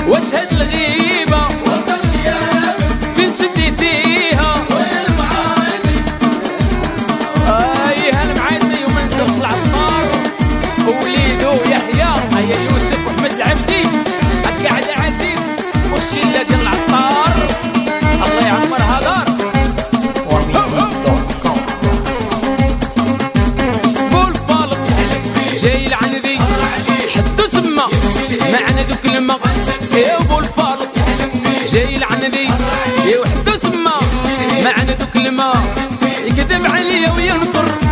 واشهد الغيبة فين شديتيها هالمعادي وما نساوش العطار ووليدو يحيى هيا يوسف واحمد العبدي عاد قاعد عزيز والشلة ديال العطار الله يعمرها دار بولفالق جاي لعندي حدو تما معنا دوك الماء يا بولفالق جاي لعندي يا وحدو تما معنا دوك الماء يكذب عليا وينكر